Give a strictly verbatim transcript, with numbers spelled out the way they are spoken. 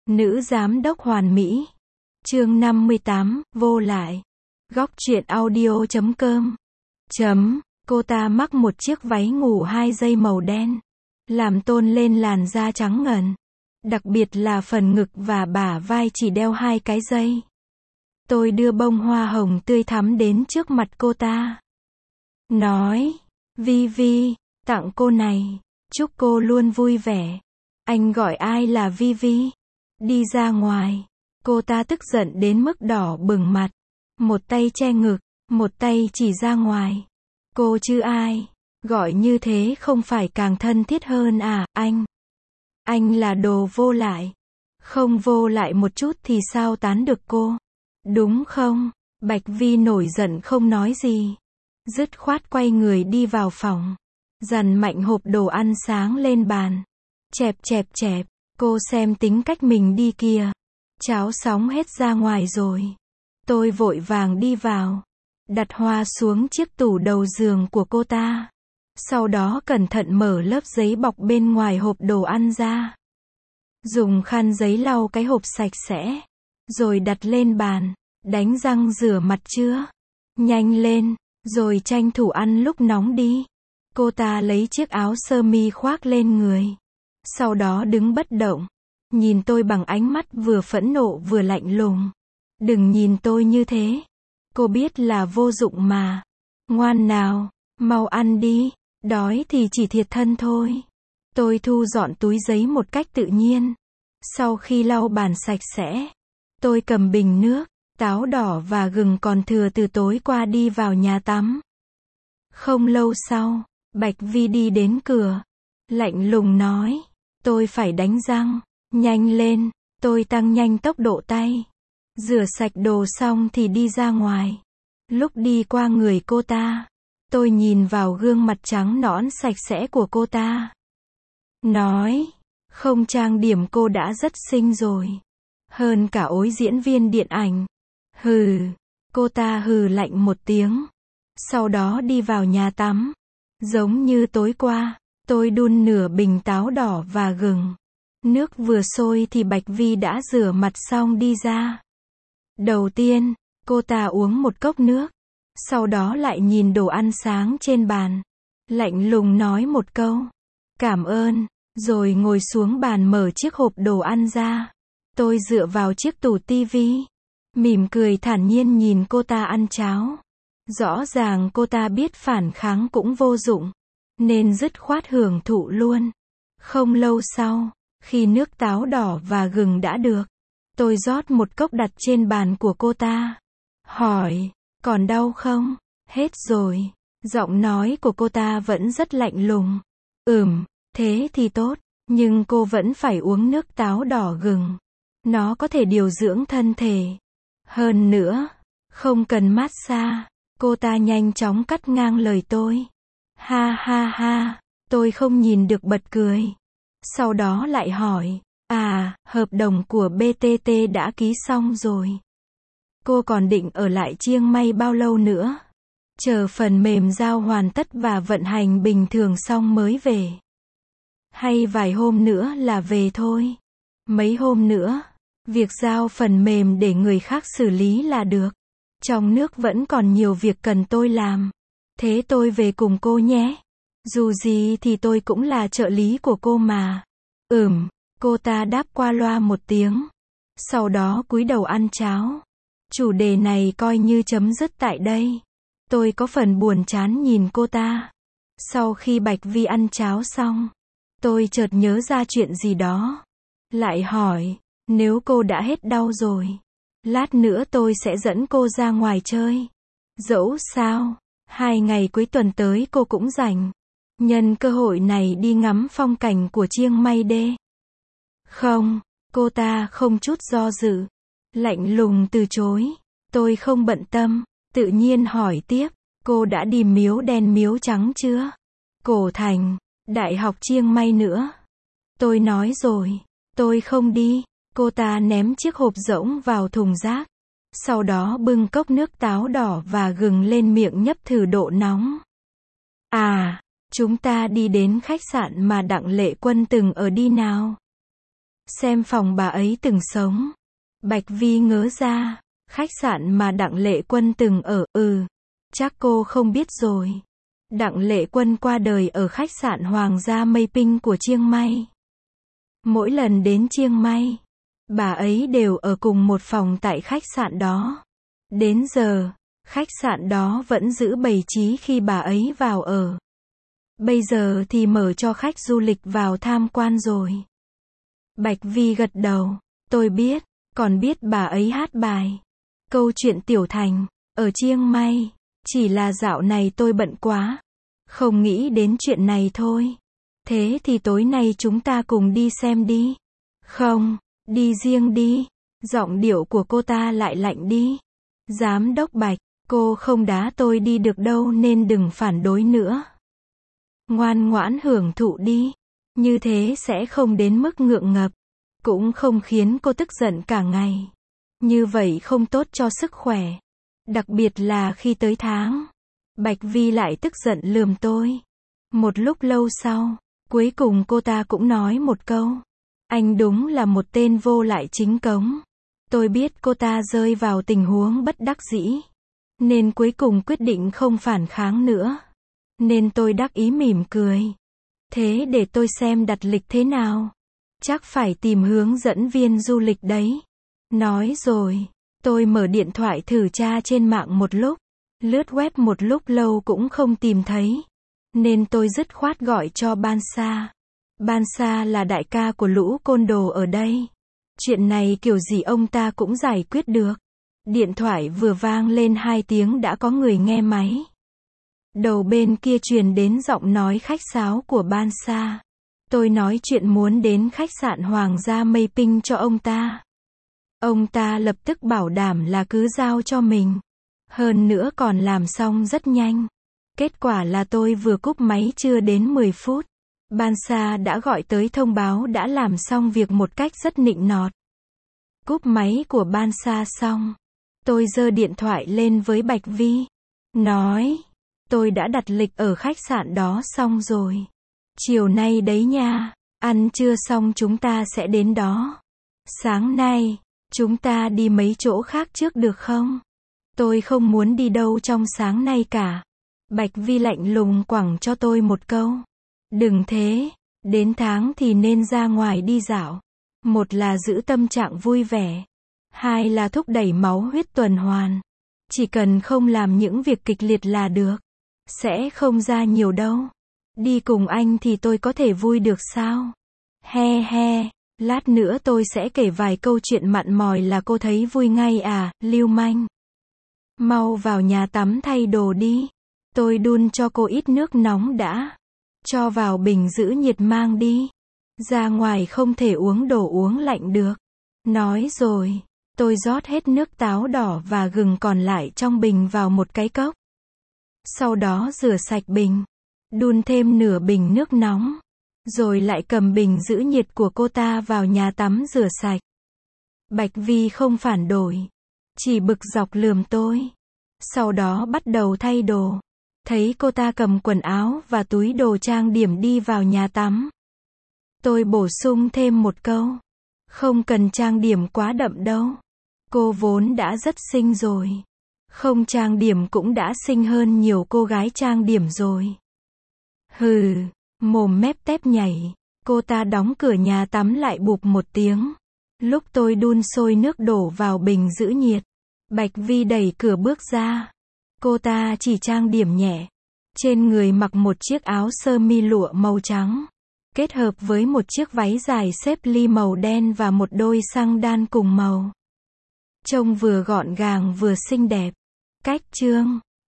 Nữ giám đốc hoàn mỹ. Chương năm mươi tám, vô lại. Góc truyện audio chấm com. Chấm, cô ta mắc một chiếc váy ngủ hai dây màu đen, làm tôn lên làn da trắng ngần. Đặc biệt là phần ngực và bả vai chỉ đeo hai cái dây. Tôi đưa bông hoa hồng tươi thắm đến trước mặt cô ta. Nói, Vi Vi, tặng cô này, chúc cô luôn vui vẻ. Anh gọi ai là Vi Vi? Đi ra ngoài. Cô ta tức giận đến mức đỏ bừng mặt. Một tay che ngực, một tay chỉ ra ngoài. Cô chứ ai? Gọi như thế không phải càng thân thiết hơn à, anh? Anh là đồ vô lại. Không vô lại một chút thì sao tán được cô? Đúng không? Bạch Vi nổi giận không nói gì. Dứt khoát quay người đi vào phòng. Dằn mạnh hộp đồ ăn sáng lên bàn. Chẹp chẹp chẹp, cô xem tính cách mình đi kìa. Cháo sóng hết ra ngoài rồi. Tôi vội vàng đi vào. Đặt hoa xuống chiếc tủ đầu giường của cô ta. Sau đó cẩn thận mở lớp giấy bọc bên ngoài hộp đồ ăn ra. Dùng khăn giấy lau cái hộp sạch sẽ. Rồi đặt lên bàn. Đánh răng rửa mặt chưa? Nhanh lên, rồi tranh thủ ăn lúc nóng đi. Cô ta lấy chiếc áo sơ mi khoác lên người. Sau đó đứng bất động. Nhìn tôi bằng ánh mắt vừa phẫn nộ vừa lạnh lùng. Đừng nhìn tôi như thế. Cô biết là vô dụng mà. Ngoan nào, mau ăn đi. Đói thì chỉ thiệt thân thôi. Tôi thu dọn túi giấy một cách tự nhiên. Sau khi lau bàn sạch sẽ, tôi cầm bình nước, táo đỏ và gừng còn thừa từ tối qua đi vào nhà tắm. Không lâu sau, Bạch Vi đi đến cửa. Lạnh lùng nói, tôi phải đánh răng. Nhanh lên, tôi tăng nhanh tốc độ tay. Rửa sạch đồ xong thì đi ra ngoài. Lúc đi qua người cô ta, tôi nhìn vào gương mặt trắng nõn sạch sẽ của cô ta. Nói, không trang điểm cô đã rất xinh rồi. Hơn cả ối diễn viên điện ảnh. Hừ, cô ta hừ lạnh một tiếng. Sau đó đi vào nhà tắm. Giống như tối qua, tôi đun nửa bình táo đỏ và gừng. Nước vừa sôi thì Bạch Vi đã rửa mặt xong đi ra. Đầu tiên, cô ta uống một cốc nước. Sau đó lại nhìn đồ ăn sáng trên bàn. Lạnh lùng nói một câu. Cảm ơn. Rồi ngồi xuống bàn mở chiếc hộp đồ ăn ra. Tôi dựa vào chiếc tủ tivi. Mỉm cười thản nhiên nhìn cô ta ăn cháo. Rõ ràng cô ta biết phản kháng cũng vô dụng. Nên dứt khoát hưởng thụ luôn. Không lâu sau, khi nước táo đỏ và gừng đã được, tôi rót một cốc đặt trên bàn của cô ta. Hỏi, còn đau không? Hết rồi. Giọng nói của cô ta vẫn rất lạnh lùng. Ừm, thế thì tốt, nhưng cô vẫn phải uống nước táo đỏ gừng. Nó có thể điều dưỡng thân thể. Hơn nữa, không cần massage. Cô ta nhanh chóng cắt ngang lời tôi. Ha ha ha, tôi không nhìn được bật cười. Sau đó lại hỏi, à, hợp đồng của bê tê tê đã ký xong rồi. Cô còn định ở lại Chiang Mai bao lâu nữa? Chờ phần mềm giao hoàn tất và vận hành bình thường xong mới về. Hay vài hôm nữa là về thôi? Mấy hôm nữa, việc giao phần mềm để người khác xử lý là được. Trong nước vẫn còn nhiều việc cần tôi làm. Thế tôi về cùng cô nhé. Dù gì thì tôi cũng là trợ lý của cô mà. Ừm, cô ta đáp qua loa một tiếng. Sau đó cúi đầu ăn cháo. Chủ đề này coi như chấm dứt tại đây. Tôi có phần buồn chán nhìn cô ta. Sau khi Bạch Vi ăn cháo xong, tôi chợt nhớ ra chuyện gì đó. Lại hỏi, nếu cô đã hết đau rồi, lát nữa tôi sẽ dẫn cô ra ngoài chơi. Dẫu sao, hai ngày cuối tuần tới cô cũng rảnh. Nhân cơ hội này đi ngắm phong cảnh của Chiang Mai đê. Không, cô ta không chút do dự. Lạnh lùng từ chối. Tôi không bận tâm, tự nhiên hỏi tiếp, cô đã đi miếu đen miếu trắng chưa? Cổ Thành, Đại học Chiang Mai nữa. Tôi nói rồi, tôi không đi. Cô ta ném chiếc hộp rỗng vào thùng rác. Sau đó bưng cốc nước táo đỏ và gừng lên miệng nhấp thử độ nóng. À, chúng ta đi đến khách sạn mà Đặng Lệ Quân từng ở đi nào. Xem phòng bà ấy từng sống. Bạch Vi ngớ ra. Khách sạn mà Đặng Lệ Quân từng ở, ừ. Chắc cô không biết rồi. Đặng Lệ Quân qua đời ở khách sạn Hoàng gia Mây Pinh của Chiang Mai. Mỗi lần đến Chiang Mai, bà ấy đều ở cùng một phòng tại khách sạn đó. Đến giờ, khách sạn đó vẫn giữ bày trí khi bà ấy vào ở. Bây giờ thì mở cho khách du lịch vào tham quan rồi. Bạch Vi gật đầu. Tôi biết, còn biết bà ấy hát bài. Câu chuyện Tiểu Thành, ở Chiang Mai. Chỉ là dạo này tôi bận quá. Không nghĩ đến chuyện này thôi. Thế thì tối nay chúng ta cùng đi xem đi. Không, đi riêng đi. Giọng điệu của cô ta lại lạnh đi. Giám đốc Bạch, cô không đá tôi đi được đâu nên đừng phản đối nữa. Ngoan ngoãn hưởng thụ đi. Như thế sẽ không đến mức ngượng ngập. Cũng không khiến cô tức giận cả ngày. Như vậy không tốt cho sức khỏe. Đặc biệt là khi tới tháng. Bạch Vi lại tức giận lườm tôi. Một lúc lâu sau, cuối cùng cô ta cũng nói một câu. Anh đúng là một tên vô lại chính cống. Tôi biết cô ta rơi vào tình huống bất đắc dĩ. Nên cuối cùng quyết định không phản kháng nữa. Nên tôi đắc ý mỉm cười. Thế để tôi xem đặt lịch thế nào. Chắc phải tìm hướng dẫn viên du lịch đấy. Nói rồi, tôi mở điện thoại thử tra trên mạng một lúc. Lướt web một lúc lâu cũng không tìm thấy. Nên tôi dứt khoát gọi cho Ban Sa. Ban Sa là đại ca của lũ côn đồ ở đây. Chuyện này kiểu gì ông ta cũng giải quyết được. Điện thoại vừa vang lên hai tiếng đã có người nghe máy. Đầu bên kia truyền đến giọng nói khách sáo của Ban Sa. Tôi nói chuyện muốn đến khách sạn Hoàng gia Mây Pinh cho ông ta. Ông ta lập tức bảo đảm là cứ giao cho mình. Hơn nữa còn làm xong rất nhanh. Kết quả là tôi vừa cúp máy chưa đến mười phút. Ban Sa đã gọi tới thông báo đã làm xong việc một cách rất nịnh nọt. Cúp máy của Ban Sa xong. Tôi giơ điện thoại lên với Bạch Vi. Nói, tôi đã đặt lịch ở khách sạn đó xong rồi. Chiều nay đấy nha, ăn trưa xong chúng ta sẽ đến đó. Sáng nay, chúng ta đi mấy chỗ khác trước được không? Tôi không muốn đi đâu trong sáng nay cả. Bạch Vi lạnh lùng quẳng cho tôi một câu. Đừng thế, đến tháng thì nên ra ngoài đi dạo. Một là giữ tâm trạng vui vẻ. Hai là thúc đẩy máu huyết tuần hoàn. Chỉ cần không làm những việc kịch liệt là được. Sẽ không ra nhiều đâu. Đi cùng anh thì tôi có thể vui được sao? He he, lát nữa tôi sẽ kể vài câu chuyện mặn mòi là cô thấy vui ngay à, lưu manh. Mau vào nhà tắm thay đồ đi. Tôi đun cho cô ít nước nóng đã. Cho vào bình giữ nhiệt mang đi. Ra ngoài không thể uống đồ uống lạnh được. Nói rồi, tôi rót hết nước táo đỏ và gừng còn lại trong bình vào một cái cốc. Sau đó rửa sạch bình. Đun thêm nửa bình nước nóng. Rồi lại cầm bình giữ nhiệt của cô ta vào nhà tắm rửa sạch. Bạch Vi không phản đối. Chỉ bực dọc lườm tôi. Sau đó bắt đầu thay đồ. Thấy cô ta cầm quần áo và túi đồ trang điểm đi vào nhà tắm. Tôi bổ sung thêm một câu. Không cần trang điểm quá đậm đâu. Cô vốn đã rất xinh rồi. Không trang điểm cũng đã xinh hơn nhiều cô gái trang điểm rồi. Hừ, mồm mép tép nhảy. Cô ta đóng cửa nhà tắm lại bụp một tiếng. Lúc tôi đun sôi nước đổ vào bình giữ nhiệt. Bạch Vi đẩy cửa bước ra. Cô ta chỉ trang điểm nhẹ. Trên người mặc một chiếc áo sơ mi lụa màu trắng. Kết hợp với một chiếc váy dài xếp ly màu đen và một đôi xăng đan cùng màu. Trông vừa gọn gàng vừa xinh đẹp. Cách chương